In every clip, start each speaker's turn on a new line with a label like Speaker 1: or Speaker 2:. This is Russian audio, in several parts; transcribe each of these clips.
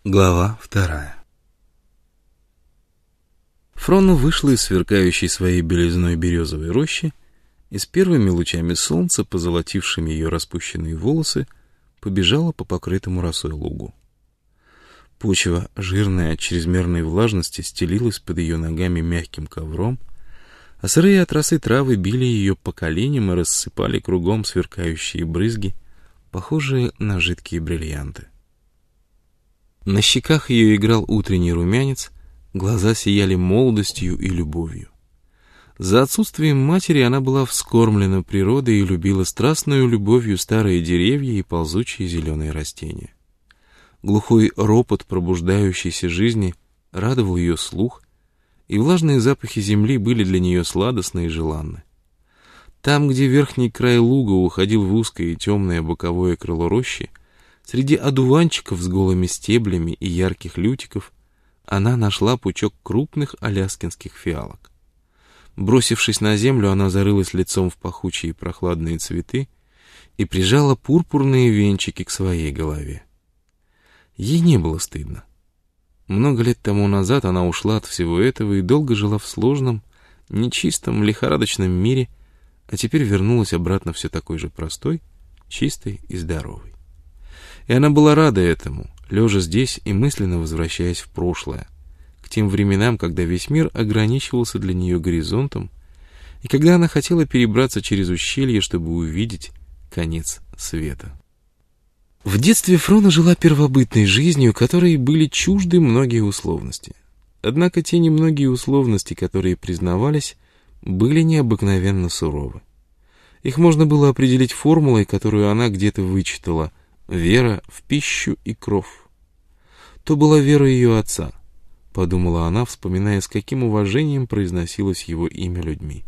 Speaker 1: Глава 2. Фрона вышла из сверкающей своей белизной березовой рощи и с первыми лучами солнца, позолотившими ее распущенные волосы, побежала по покрытому росой лугу. Почва, жирная от чрезмерной влажности, стелилась под ее ногами мягким ковром, а сырые от росы травы били ее по коленям и рассыпали кругом сверкающие брызги, похожие на жидкие бриллианты. На щеках ее играл утренний румянец, глаза сияли молодостью и любовью. За отсутствием матери она была вскормлена природой и любила страстную любовью старые деревья и ползучие зеленые растения. Глухой ропот пробуждающейся жизни радовал ее слух, и влажные запахи земли были для нее сладостны и желанны. Там, где верхний край луга уходил в узкое и темное боковое крыло рощи, среди одуванчиков с голыми стеблями и ярких лютиков она нашла пучок крупных аляскинских фиалок. Бросившись на землю, она зарылась лицом в пахучие прохладные цветы и прижала пурпурные венчики к своей голове. Ей не было стыдно. Много лет тому назад она ушла от всего этого и долго жила в сложном, нечистом, лихорадочном мире, а теперь вернулась обратно все такой же простой, чистой и здоровой. И она была рада этому, лежа здесь и мысленно возвращаясь в прошлое, к тем временам, когда весь мир ограничивался для нее горизонтом, и когда она хотела перебраться через ущелье, чтобы увидеть конец света. В детстве Фрона жила первобытной жизнью, которой были чужды многие условности. Однако те немногие условности, которые признавались, были необыкновенно суровы. Их можно было определить формулой, которую она где-то вычитала: вера в пищу и кров. То была вера ее отца, подумала она, вспоминая, с каким уважением произносилось его имя людьми.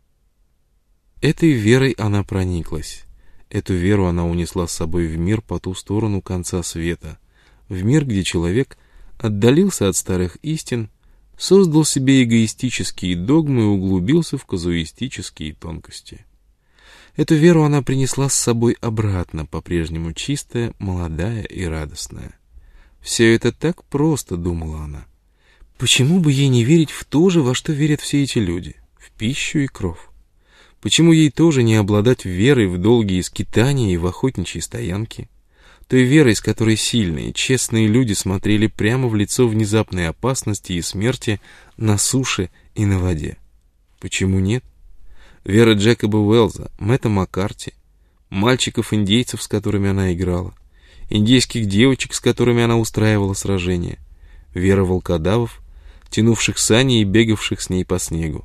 Speaker 1: Этой верой она прониклась. Эту веру она унесла с собой в мир по ту сторону конца света, в мир, где человек отдалился от старых истин, создал себе эгоистические догмы и углубился в казуистические тонкости. Эту веру она принесла с собой обратно, по-прежнему чистая, молодая и радостная. Все это так просто, думала она. Почему бы ей не верить в то же, во что верят все эти люди, в пищу и кров? Почему ей тоже не обладать верой в долгие скитания и в охотничьи стоянки? Той верой, с которой сильные, честные люди смотрели прямо в лицо внезапной опасности и смерти на суше и на воде. Почему нет? Вера Джекоба Уэллза, Мэтта Маккарти, мальчиков-индейцев, с которыми она играла, индейских девочек, с которыми она устраивала сражения, вера волкодавов, тянувших сани и бегавших с ней по снегу.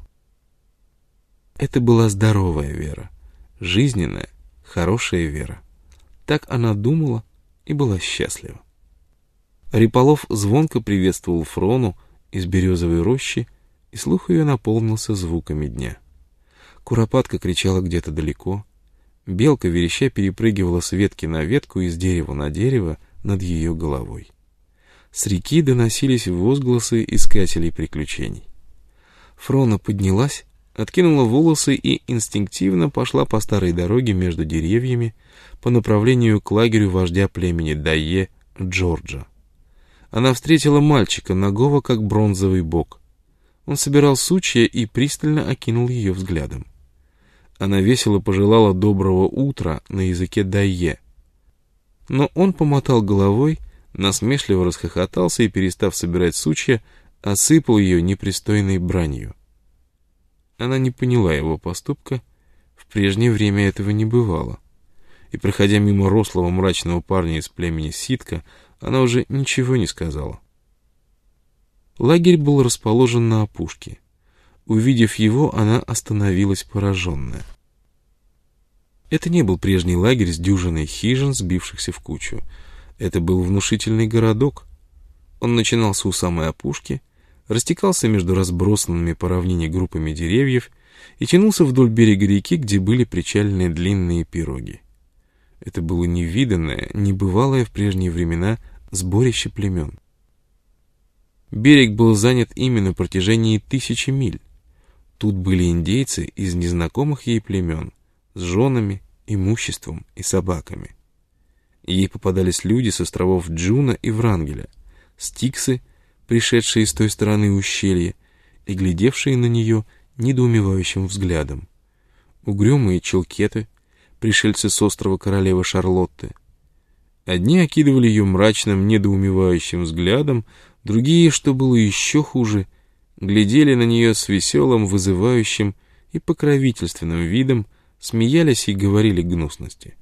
Speaker 1: Это была здоровая вера, жизненная, хорошая вера. Так она думала и была счастлива. Риполов звонко приветствовал Фрону из березовой рощи, и слух ее наполнился звуками дня. Куропатка кричала где-то далеко. Белка, вереща, перепрыгивала с ветки на ветку и с дерева на дерево над ее головой. С реки доносились возгласы искателей приключений. Фрона поднялась, откинула волосы и инстинктивно пошла по старой дороге между деревьями по направлению к лагерю вождя племени Дайе Джорджа. Она встретила мальчика, нагого как бронзовый бог. Он собирал сучья и пристально окинул ее взглядом. Она весело пожелала доброго утра на языке Дайе. Но он помотал головой, насмешливо расхохотался и, перестав собирать сучья, осыпал ее непристойной бранью. Она не поняла его поступка, в прежнее время этого не бывало. И, проходя мимо рослого мрачного парня из племени Ситка, она уже ничего не сказала. Лагерь был расположен на опушке. Увидев его, она остановилась пораженная. Это не был прежний лагерь с дюжиной хижин, сбившихся в кучу. Это был внушительный городок. Он начинался у самой опушки, растекался между разбросанными по равнине группами деревьев и тянулся вдоль берега реки, где были причалены длинные пироги. Это было невиданное, небывалое в прежние времена сборище племен. Берег был занят ими на протяжении 1000 миль. Тут были индейцы из незнакомых ей племен, с женами, имуществом и собаками. Ей попадались люди с островов Джуна и Врангеля, стиксы, пришедшие с той стороны ущелья и глядевшие на нее недоумевающим взглядом, угрюмые челкеты, пришельцы с острова королевы Шарлотты. Одни окидывали ее мрачным, недоумевающим взглядом, другие, что было еще хуже, глядели на нее с веселым, вызывающим и покровительственным видом, смеялись и говорили гнусности.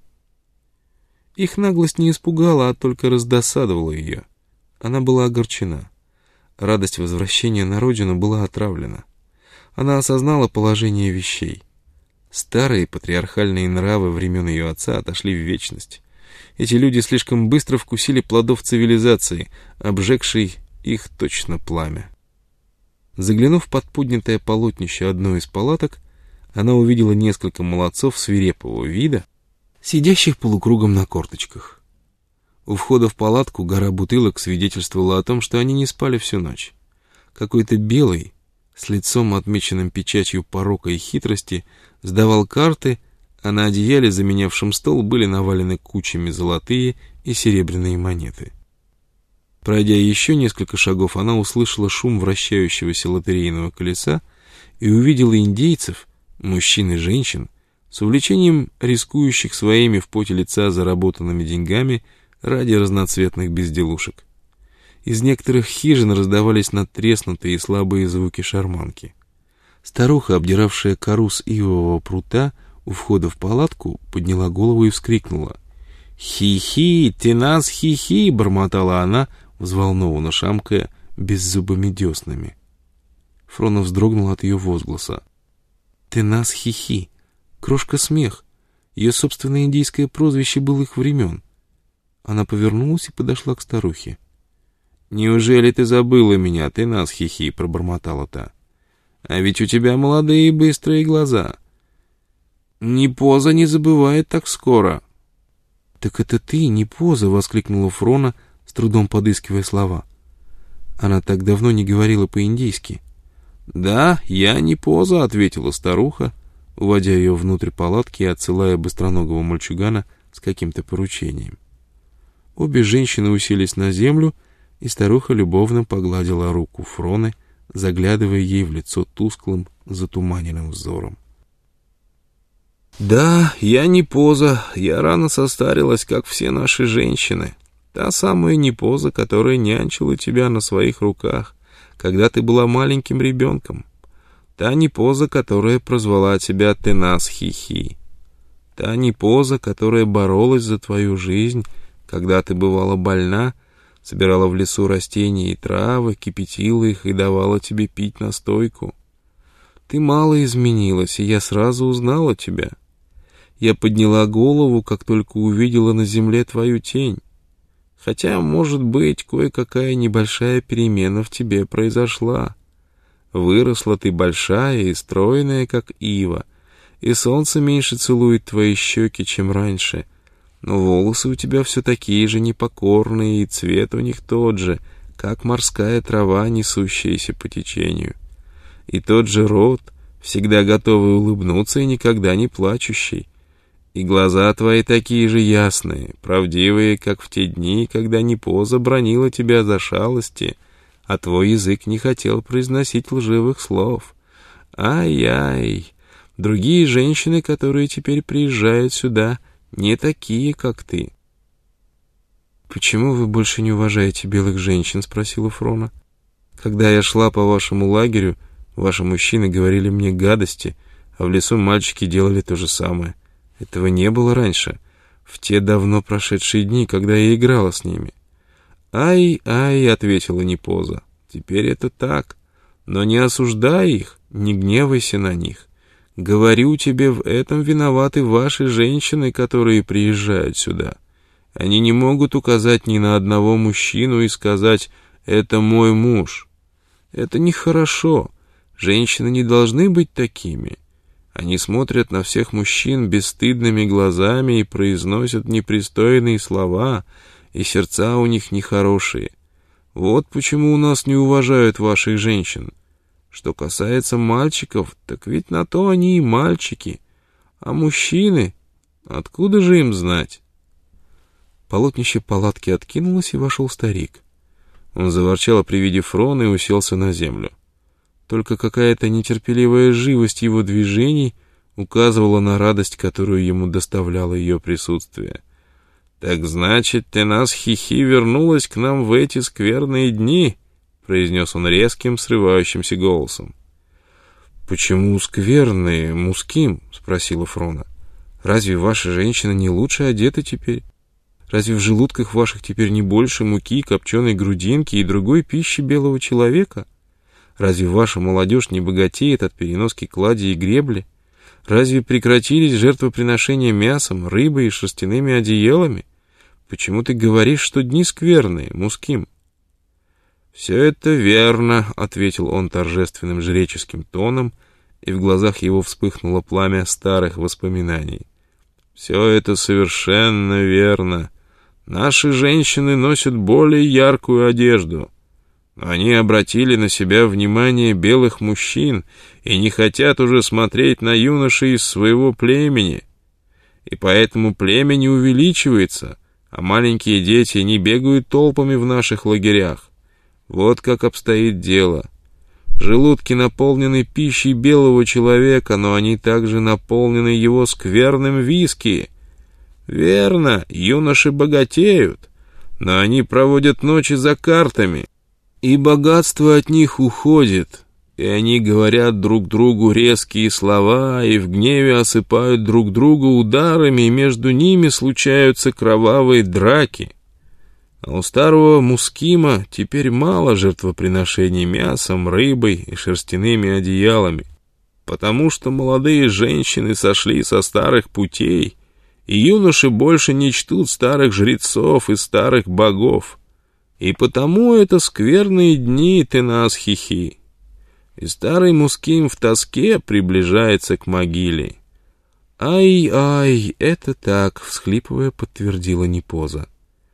Speaker 1: Их наглость не испугала, а только раздосадовала ее. Она была огорчена. Радость возвращения на родину была отравлена. Она осознала положение вещей. Старые патриархальные нравы времен ее отца отошли в вечность. Эти люди слишком быстро вкусили плодов цивилизации, обжегшей их точно пламя. Заглянув под поднятое полотнище одной из палаток, она увидела несколько молодцов свирепого вида, сидящих полукругом на корточках. У входа в палатку гора бутылок свидетельствовала о том, что они не спали всю ночь. Какой-то белый, с лицом отмеченным печатью порока и хитрости, сдавал карты, а на одеяле, заменявшем стол, были навалены кучами золотые и серебряные монеты. Пройдя еще несколько шагов, она услышала шум вращающегося лотерейного колеса и увидела индейцев, мужчин и женщин, с увлечением рискующих своими в поте лица заработанными деньгами ради разноцветных безделушек. Из некоторых хижин раздавались надтреснутые и слабые звуки шарманки. Старуха, обдиравшая кору с ивового прута у входа в палатку, подняла голову и вскрикнула. «Хи-хи, ты нас хи-хи!» — бормотала она, взволнованно шамкая беззубыми деснами. Фрона вздрогнула от ее возгласа. «Ты нас хи-хи!» Крошка-смех. Ее собственное индийское прозвище было их времен. Она повернулась и подошла к старухе. «Неужели ты забыла меня, ты нас хи-хи?» — пробормотала та. «А ведь у тебя молодые и быстрые глаза. Ни поза не забывает так скоро». «Так это ты, не поза!» — воскликнула Фрона, с трудом подыскивая слова. Она так давно не говорила по-индийски. «Да, я не поза», — ответила старуха, уводя ее внутрь палатки и отсылая быстроногого мальчугана с каким-то поручением. Обе женщины уселись на землю, и старуха любовно погладила руку Фроны, заглядывая ей в лицо тусклым, затуманенным взором. «Да, я не поза, я рано состарилась, как все наши женщины. Та самая не поза, которая нянчила тебя на своих руках, когда ты была маленьким ребенком. Та не поза, которая прозвала тебя «ты нас хи-хи». Та не поза, которая боролась за твою жизнь, когда ты бывала больна, собирала в лесу растения и травы, кипятила их и давала тебе пить настойку. Ты мало изменилась, и я сразу узнала тебя. Я подняла голову, как только увидела на земле твою тень. Хотя, может быть, кое-какая небольшая перемена в тебе произошла. Выросла ты большая и стройная, как ива, и солнце меньше целует твои щеки, чем раньше, но волосы у тебя все такие же непокорные, и цвет у них тот же, как морская трава, несущаяся по течению. И тот же рот, всегда готовый улыбнуться и никогда не плачущий. И глаза твои такие же ясные, правдивые, как в те дни, когда Непоза бранила тебя за шалости, а твой язык не хотел произносить лживых слов. Ай-яй! Другие женщины, которые теперь приезжают сюда, не такие, как ты. «Почему вы больше не уважаете белых женщин?» — спросила Фрона. «Когда я шла по вашему лагерю, ваши мужчины говорили мне гадости, а в лесу мальчики делали то же самое. Этого не было раньше, в те давно прошедшие дни, когда я играла с ними». «Ай-ай», — ответила Непоза, — «теперь это так, но не осуждай их, не гневайся на них. Говорю тебе, в этом виноваты ваши женщины, которые приезжают сюда. Они не могут указать ни на одного мужчину и сказать «это мой муж». Это нехорошо, женщины не должны быть такими». Они смотрят на всех мужчин бесстыдными глазами и произносят непристойные слова, и сердца у них нехорошие. Вот почему у нас не уважают ваших женщин. Что касается мальчиков, так ведь на то они и мальчики. А мужчины, откуда же им знать? Полотнище палатки откинулось, и вошел старик. Он заворчал при виде Фроны и уселся на землю. Только какая-то нетерпеливая живость его движений указывала на радость, которую ему доставляло ее присутствие. «Так значит, ты нас, хихи, вернулась к нам в эти скверные дни?» — произнес он резким, срывающимся голосом. «Почему скверные, Муским?» — спросила Фрона. «Разве ваши женщины не лучше одеты теперь? Разве в желудках ваших теперь не больше муки, копченой грудинки и другой пищи белого человека? Разве ваша молодежь не богатеет от переноски клади и гребли? Разве прекратились жертвоприношения мясом, рыбой и шерстяными одеялами? Почему ты говоришь, что дни скверные, Муским?» «Все это верно», — ответил он торжественным жреческим тоном, и в глазах его вспыхнуло пламя старых воспоминаний. «Все это совершенно верно. Наши женщины носят более яркую одежду. Но они обратили на себя внимание белых мужчин и не хотят уже смотреть на юношей из своего племени. И поэтому племя не увеличивается, а маленькие дети не бегают толпами в наших лагерях. Вот как обстоит дело. Желудки наполнены пищей белого человека, но они также наполнены его скверным виски. Верно, юноши богатеют, но они проводят ночи за картами, и богатство от них уходит, и они говорят друг другу резкие слова, и в гневе осыпают друг друга ударами, и между ними случаются кровавые драки. А у старого Мускима теперь мало жертвоприношений мясом, рыбой и шерстяными одеялами, потому что молодые женщины сошли со старых путей, и юноши больше не чтут старых жрецов и старых богов. И потому это скверные дни, Тенас-Хихи. И старый Муским в тоске приближается к могиле. «Ай-ай, это так», — всхлипывая, подтвердила Непоза.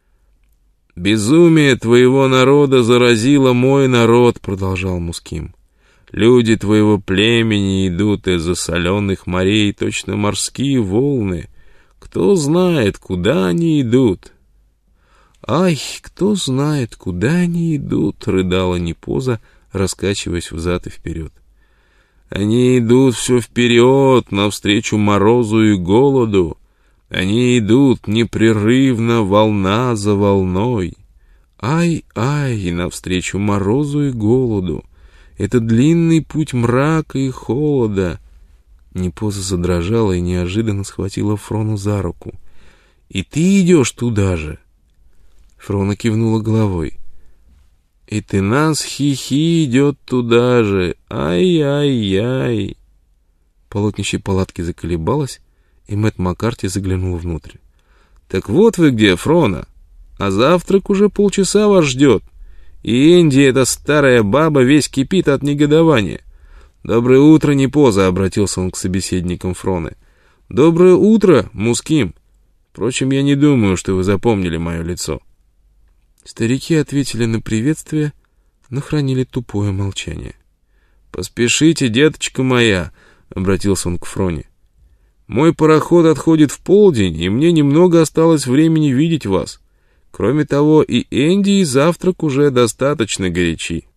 Speaker 1: «Безумие твоего народа заразило мой народ», — продолжал Муским. «Люди твоего племени идут из засоленных морей, точно морские волны. Кто знает, куда они идут?» «Ай, кто знает, куда они идут», — рыдала Непоза, раскачиваясь взад и вперед. «Они идут все вперед, навстречу морозу и голоду. Они идут непрерывно, волна за волной. Ай-ай, навстречу морозу и голоду. Это длинный путь мрака и холода». Непоза задрожала и неожиданно схватила Фрону за руку. «И ты идешь туда же?» Фрона кивнула головой. «И Тенас-Хихи идет туда же. Ай-яй-яй!» Полотнище палатки заколебалось, и Мэтт Маккарти заглянул внутрь. «Так вот вы где, Фрона. А завтрак уже полчаса вас ждет. И Энди, эта старая баба, весь кипит от негодования. Доброе утро, Непоза», — обратился он к собеседникам Фроны. «Доброе утро, Муским. Впрочем, я не думаю, что вы запомнили мое лицо». Старики ответили на приветствие, но хранили тупое молчание. «Поспешите, деточка моя», — обратился он к Фроне. «Мой пароход отходит в полдень, и мне немного осталось времени видеть вас. Кроме того, и Энди, и завтрак уже достаточно горячи».